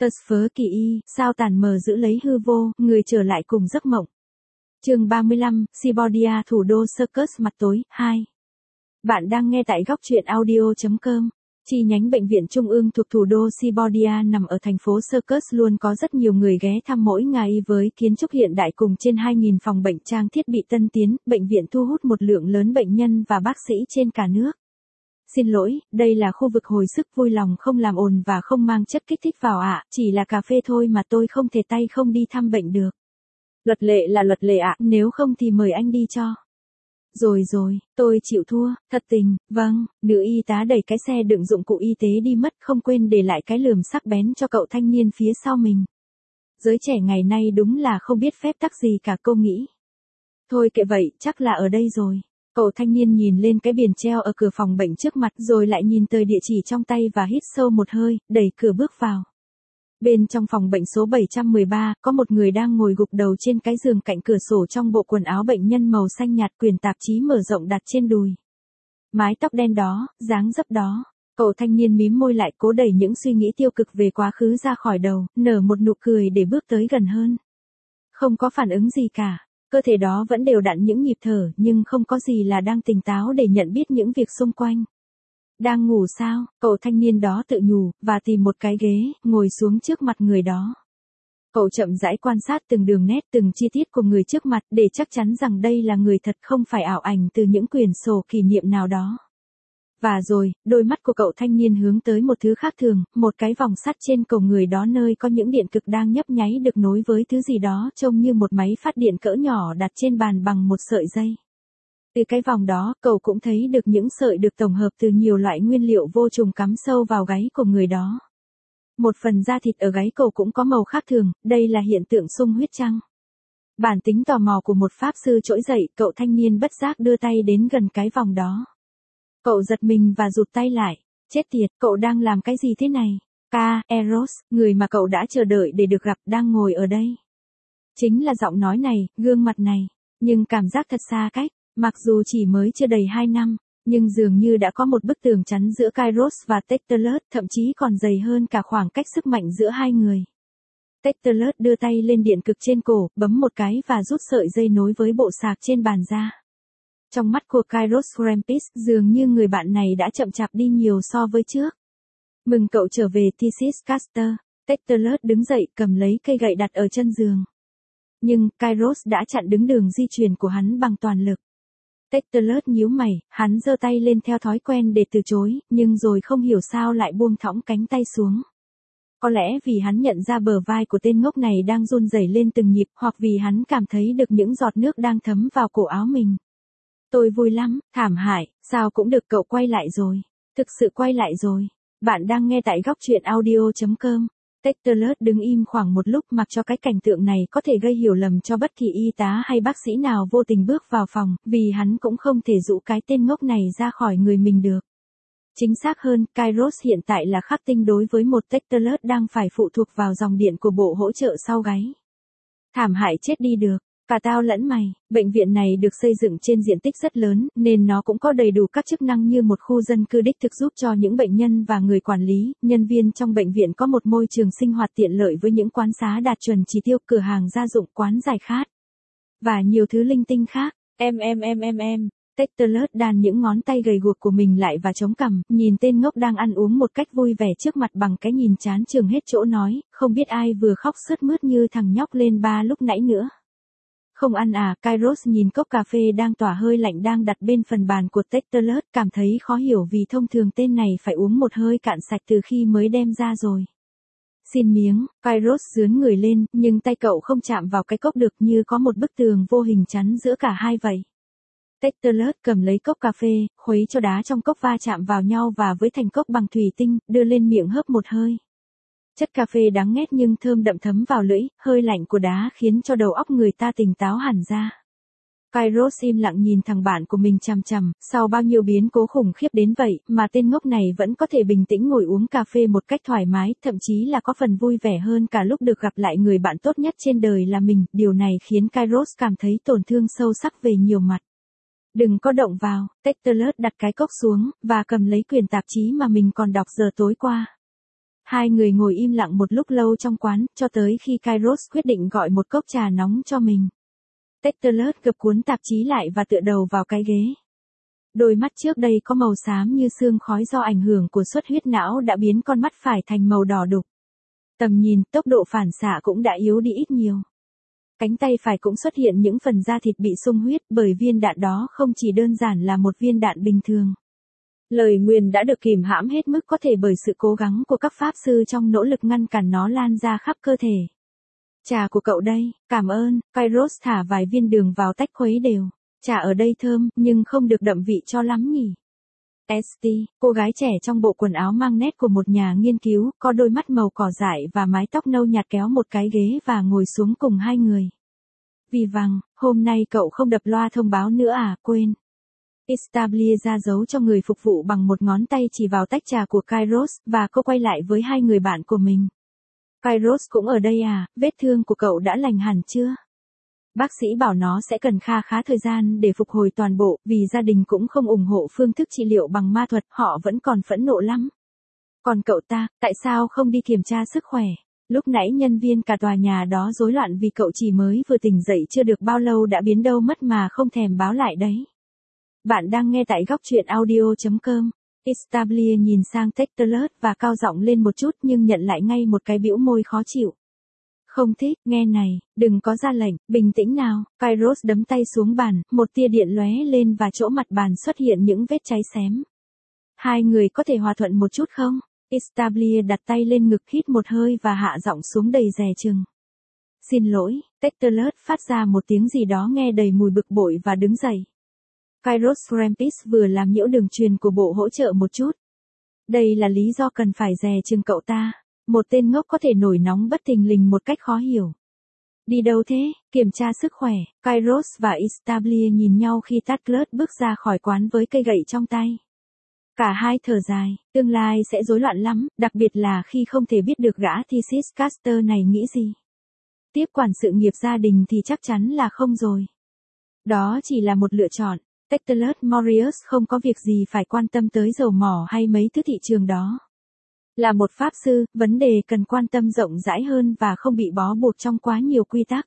Tơ phớ kỳ y, sao tàn mờ giữ lấy hư vô, người trở lại cùng giấc mộng. Chương 35, Sibordia thủ đô Circus mặt tối, 2. Bạn đang nghe tại góc truyện audio.com. Chi nhánh bệnh viện trung ương thuộc thủ đô Sibordia nằm ở thành phố Circus luôn có rất nhiều người ghé thăm mỗi ngày với kiến trúc hiện đại cùng trên 2.000 phòng bệnh trang thiết bị tân tiến, bệnh viện thu hút một lượng lớn bệnh nhân và bác sĩ trên cả nước. Xin lỗi, đây là khu vực hồi sức vui lòng không làm ồn và không mang chất kích thích vào ạ, chỉ là cà phê thôi mà tôi không thể tay không đi thăm bệnh được. Luật lệ là luật lệ ạ, nếu không thì mời anh đi cho. Rồi, tôi chịu thua, thật tình, vâng, nữ y tá đẩy cái xe đựng dụng cụ y tế đi mất không quên để lại cái lườm sắc bén cho cậu thanh niên phía sau mình. Giới trẻ ngày nay đúng là không biết phép tắc gì cả, cô nghĩ. Thôi kệ vậy, chắc là ở đây rồi. Cậu thanh niên nhìn lên cái biển treo ở cửa phòng bệnh trước mặt rồi lại nhìn tới địa chỉ trong tay và hít sâu một hơi, đẩy cửa bước vào. Bên trong phòng bệnh số 713, có một người đang ngồi gục đầu trên cái giường cạnh cửa sổ trong bộ quần áo bệnh nhân màu xanh nhạt, quyển tạp chí mở rộng đặt trên đùi. Mái tóc đen đó, dáng dấp đó. Cậu thanh niên mím môi lại cố đẩy những suy nghĩ tiêu cực về quá khứ ra khỏi đầu, nở một nụ cười để bước tới gần hơn. Không có phản ứng gì cả. Cơ thể đó vẫn đều đặn những nhịp thở nhưng không có gì là đang tỉnh táo để nhận biết những việc xung quanh. Đang ngủ sao? Cậu thanh niên đó tự nhủ, và tìm một cái ghế, ngồi xuống trước mặt người đó. Cậu chậm rãi quan sát từng đường nét, từng chi tiết của người trước mặt để chắc chắn rằng đây là người thật không phải ảo ảnh từ những quyển sổ kỷ niệm nào đó. Và rồi, đôi mắt của cậu thanh niên hướng tới một thứ khác thường, một cái vòng sắt trên cổ người đó nơi có những điện cực đang nhấp nháy được nối với thứ gì đó trông như một máy phát điện cỡ nhỏ đặt trên bàn bằng một sợi dây. Từ cái vòng đó, cậu cũng thấy được những sợi được tổng hợp từ nhiều loại nguyên liệu vô trùng cắm sâu vào gáy của người đó. Một phần da thịt ở gáy cậu cũng có màu khác thường, đây là hiện tượng xung huyết chăng? Bản tính tò mò của một pháp sư trỗi dậy, cậu thanh niên bất giác đưa tay đến gần cái vòng đó. Cậu giật mình và rụt tay lại. Chết tiệt, cậu đang làm cái gì thế này? Eros, người mà cậu đã chờ đợi để được gặp đang ngồi ở đây. Chính là giọng nói này, gương mặt này, nhưng cảm giác thật xa cách. Mặc dù chỉ mới chưa đầy 2 năm, nhưng dường như đã có một bức tường chắn giữa Kairos và Tectelus, thậm chí còn dày hơn cả khoảng cách sức mạnh giữa hai người. Tectelus đưa tay lên điện cực trên cổ, bấm một cái và rút sợi dây nối với bộ sạc trên bàn ra. Trong mắt của Kairos Rampis, dường như người bạn này đã chậm chạp đi nhiều so với trước. Mừng cậu trở về Thesis Caster. Tectelus đứng dậy cầm lấy cây gậy đặt ở chân giường. Nhưng, Kairos đã chặn đứng đường di chuyển của hắn bằng toàn lực. Tectelus nhíu mày, hắn giơ tay lên theo thói quen để từ chối, nhưng rồi không hiểu sao lại buông thõng cánh tay xuống. Có lẽ vì hắn nhận ra bờ vai của tên ngốc này đang run rẩy lên từng nhịp, hoặc vì hắn cảm thấy được những giọt nước đang thấm vào cổ áo mình. Tôi vui lắm, thảm hại, sao cũng được, cậu quay lại rồi. Thực sự quay lại rồi. Bạn đang nghe tại góc truyện audio.com. Tectelus đứng im khoảng một lúc mặc cho cái cảnh tượng này có thể gây hiểu lầm cho bất kỳ y tá hay bác sĩ nào vô tình bước vào phòng, vì hắn cũng không thể dụ cái tên ngốc này ra khỏi người mình được. Chính xác hơn, Kairos hiện tại là khắc tinh đối với một Tectelus đang phải phụ thuộc vào dòng điện của bộ hỗ trợ sau gáy. Thảm hại chết đi được. Cả tao lẫn mày, bệnh viện này được xây dựng trên diện tích rất lớn, nên nó cũng có đầy đủ các chức năng như một khu dân cư đích thực giúp cho những bệnh nhân và người quản lý, nhân viên trong bệnh viện có một môi trường sinh hoạt tiện lợi với những quán xá đạt chuẩn chỉ tiêu, cửa hàng gia dụng, quán giải khát. Và nhiều thứ linh tinh khác. Tectelus đan những ngón tay gầy guộc của mình lại và chống cằm, nhìn tên ngốc đang ăn uống một cách vui vẻ trước mặt bằng cái nhìn chán chường hết chỗ nói, không biết ai vừa khóc sướt mướt như thằng nhóc lên ba lúc nãy nữa. Không ăn à? Kairos nhìn cốc cà phê đang tỏa hơi lạnh đang đặt bên phần bàn của Tectelus, cảm thấy khó hiểu vì thông thường tên này phải uống một hơi cạn sạch từ khi mới đem ra rồi. Xin miếng, Kairos dướn người lên, nhưng tay cậu không chạm vào cái cốc được, như có một bức tường vô hình chắn giữa cả hai vậy. Tectelus cầm lấy cốc cà phê, khuấy cho đá trong cốc va chạm vào nhau và với thành cốc bằng thủy tinh, đưa lên miệng hớp một hơi. Chất cà phê đắng nghét nhưng thơm đậm thấm vào lưỡi, hơi lạnh của đá khiến cho đầu óc người ta tỉnh táo hẳn ra. Kairos im lặng nhìn thằng bạn của mình chằm chằm, sau bao nhiêu biến cố khủng khiếp đến vậy mà tên ngốc này vẫn có thể bình tĩnh ngồi uống cà phê một cách thoải mái, thậm chí là có phần vui vẻ hơn cả lúc được gặp lại người bạn tốt nhất trên đời là mình. Điều này khiến Kairos cảm thấy tổn thương sâu sắc về nhiều mặt. Đừng có động vào. Tectelus đặt cái cốc xuống và cầm lấy quyển tạp chí mà mình còn đọc giờ tối qua. Hai người ngồi im lặng một lúc lâu trong quán, cho tới khi Kairos quyết định gọi một cốc trà nóng cho mình. Tertullus gập cuốn tạp chí lại và tựa đầu vào cái ghế. Đôi mắt trước đây có màu xám như sương khói do ảnh hưởng của xuất huyết não đã biến con mắt phải thành màu đỏ đục. Tầm nhìn, tốc độ phản xạ cũng đã yếu đi ít nhiều. Cánh tay phải cũng xuất hiện những phần da thịt bị sung huyết bởi viên đạn đó không chỉ đơn giản là một viên đạn bình thường. Lời nguyền đã được kìm hãm hết mức có thể bởi sự cố gắng của các pháp sư trong nỗ lực ngăn cản nó lan ra khắp cơ thể. Trà của cậu đây, cảm ơn, Kairos thả vài viên đường vào tách khuấy đều. Trà ở đây thơm, nhưng không được đậm vị cho lắm nhỉ. St, cô gái trẻ trong bộ quần áo mang nét của một nhà nghiên cứu, có đôi mắt màu cỏ dại và mái tóc nâu nhạt kéo một cái ghế và ngồi xuống cùng hai người. Vì vằng, hôm nay cậu không đập loa thông báo nữa à, quên. Istablia ra dấu cho người phục vụ bằng một ngón tay chỉ vào tách trà của Kairos, và cô quay lại với hai người bạn của mình. Kairos cũng ở đây à, vết thương của cậu đã lành hẳn chưa? Bác sĩ bảo nó sẽ cần khá thời gian để phục hồi toàn bộ, vì gia đình cũng không ủng hộ phương thức trị liệu bằng ma thuật, họ vẫn còn phẫn nộ lắm. Còn cậu ta, tại sao không đi kiểm tra sức khỏe? Lúc nãy nhân viên cả tòa nhà đó rối loạn vì cậu chỉ mới vừa tỉnh dậy chưa được bao lâu đã biến đâu mất mà không thèm báo lại đấy. Bạn đang nghe tại góc truyện audio.com. Istablia nhìn sang Tertullus và cao giọng lên một chút nhưng nhận lại ngay một cái bĩu môi khó chịu. Không thích, nghe này, đừng có ra lệnh, bình tĩnh nào. Kairos đấm tay xuống bàn, một tia điện lóe lên và chỗ mặt bàn xuất hiện những vết cháy xém. Hai người có thể hòa thuận một chút không? Istablia đặt tay lên ngực hít một hơi và hạ giọng xuống đầy dè chừng. Xin lỗi, Tertullus phát ra một tiếng gì đó nghe đầy mùi bực bội và đứng dậy. Kairos Rampis vừa làm nhiễu đường truyền của bộ hỗ trợ một chút. Đây là lý do cần phải dè chừng cậu ta. Một tên ngốc có thể nổi nóng bất thình lình một cách khó hiểu. Đi đâu thế? Kiểm tra sức khỏe. Kairos và Istablia nhìn nhau khi Tertullus bước ra khỏi quán với cây gậy trong tay. Cả hai thở dài, tương lai sẽ rối loạn lắm, đặc biệt là khi không thể biết được gã Thesis Caster này nghĩ gì. Tiếp quản sự nghiệp gia đình thì chắc chắn là không rồi. Đó chỉ là một lựa chọn. Tertullus Morius không có việc gì phải quan tâm tới dầu mỏ hay mấy thứ thị trường đó. Là một pháp sư, vấn đề cần quan tâm rộng rãi hơn và không bị bó buộc trong quá nhiều quy tắc.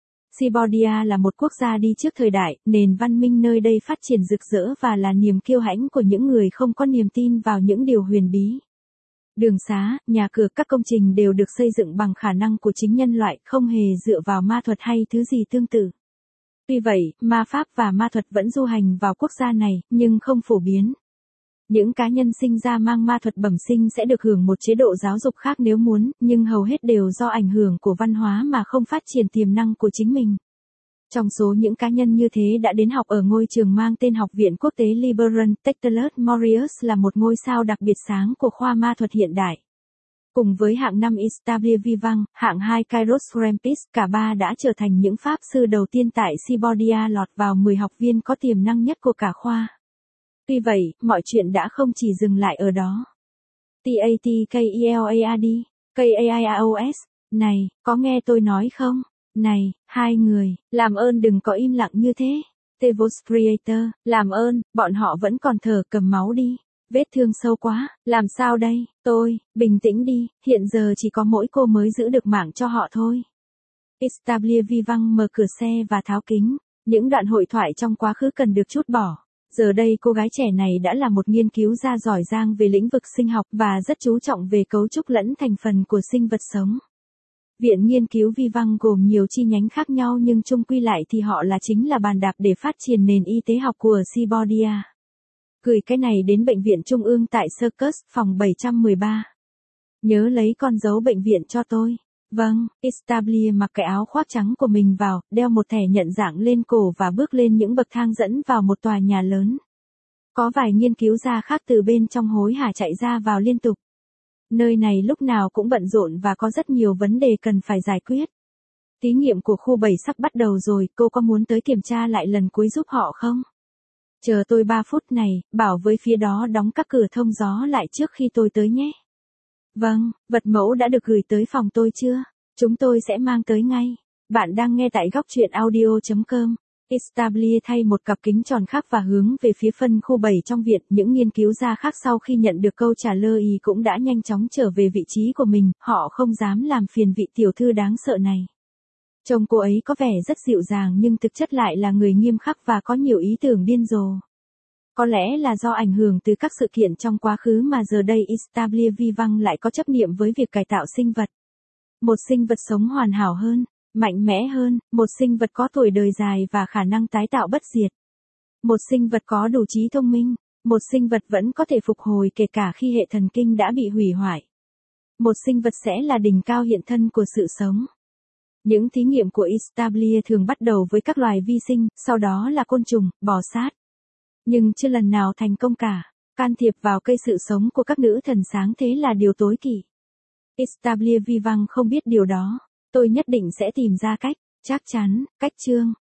Sibodia là một quốc gia đi trước thời đại, nền văn minh nơi đây phát triển rực rỡ và là niềm kiêu hãnh của những người không có niềm tin vào những điều huyền bí. Đường xá, nhà cửa, các công trình đều được xây dựng bằng khả năng của chính nhân loại, không hề dựa vào ma thuật hay thứ gì tương tự. Tuy vậy, ma pháp và ma thuật vẫn du hành vào quốc gia này, nhưng không phổ biến. Những cá nhân sinh ra mang ma thuật bẩm sinh sẽ được hưởng một chế độ giáo dục khác nếu muốn, nhưng hầu hết đều do ảnh hưởng của văn hóa mà không phát triển tiềm năng của chính mình. Trong số những cá nhân như thế đã đến học ở ngôi trường mang tên Học viện Quốc tế Liberan, Tertullus Morius là một ngôi sao đặc biệt sáng của khoa ma thuật hiện đại. Cùng với hạng 5 Istablia Vivang, hạng 2 Kairos Rampis, cả ba đã trở thành những pháp sư đầu tiên tại Sibodia lọt vào 10 học viên có tiềm năng nhất của cả khoa. Tuy vậy, mọi chuyện đã không chỉ dừng lại ở đó. TATKELAAD, KAIAOS, này, có nghe tôi nói không? Này, hai người, làm ơn đừng có im lặng như thế. Tevos Creator, làm ơn, bọn họ vẫn còn thở, cầm máu đi. Vết thương sâu quá, làm sao đây? Tôi, bình tĩnh đi, hiện giờ chỉ có mỗi cô mới giữ được mạng cho họ thôi. Istablia Vivang mở cửa xe và tháo kính. Những đoạn hội thoại trong quá khứ cần được trút bỏ. Giờ đây cô gái trẻ này đã là một nghiên cứu gia giỏi giang về lĩnh vực sinh học và rất chú trọng về cấu trúc lẫn thành phần của sinh vật sống. Viện nghiên cứu Vivang gồm nhiều chi nhánh khác nhau nhưng chung quy lại thì họ chính là bàn đạp để phát triển nền y tế học của Sibodia. Gửi cái này đến bệnh viện trung ương tại Circus, phòng 713. Nhớ lấy con dấu bệnh viện cho tôi. Vâng, Istablia mặc cái áo khoác trắng của mình vào, đeo một thẻ nhận dạng lên cổ và bước lên những bậc thang dẫn vào một tòa nhà lớn. Có vài nghiên cứu gia khác từ bên trong hối hả chạy ra vào liên tục. Nơi này lúc nào cũng bận rộn và có rất nhiều vấn đề cần phải giải quyết. Thí nghiệm của khu 7 sắp bắt đầu rồi, cô có muốn tới kiểm tra lại lần cuối giúp họ không? Chờ tôi 3 phút này, bảo với phía đó đóng các cửa thông gió lại trước khi tôi tới nhé. Vâng, vật mẫu đã được gửi tới phòng tôi chưa? Chúng tôi sẽ mang tới ngay. Bạn đang nghe tại góc truyện audio.com. Istablia thay một cặp kính tròn khác và hướng về phía phân khu 7 trong viện. Những nghiên cứu gia khác sau khi nhận được câu trả lời cũng đã nhanh chóng trở về vị trí của mình, họ không dám làm phiền vị tiểu thư đáng sợ này. Trông cô ấy có vẻ rất dịu dàng nhưng thực chất lại là người nghiêm khắc và có nhiều ý tưởng điên rồ. Có lẽ là do ảnh hưởng từ các sự kiện trong quá khứ mà giờ đây Istablia Vivant lại có chấp niệm với việc cải tạo sinh vật. Một sinh vật sống hoàn hảo hơn, mạnh mẽ hơn, một sinh vật có tuổi đời dài và khả năng tái tạo bất diệt. Một sinh vật có đủ trí thông minh, một sinh vật vẫn có thể phục hồi kể cả khi hệ thần kinh đã bị hủy hoại. Một sinh vật sẽ là đỉnh cao hiện thân của sự sống. Những thí nghiệm của Istablia thường bắt đầu với các loài vi sinh, sau đó là côn trùng, bò sát. Nhưng chưa lần nào thành công cả. Can thiệp vào cây sự sống của các nữ thần sáng thế là điều tối kỵ. Istablia Vivant không biết điều đó. Tôi nhất định sẽ tìm ra cách, chắc chắn, cách chương.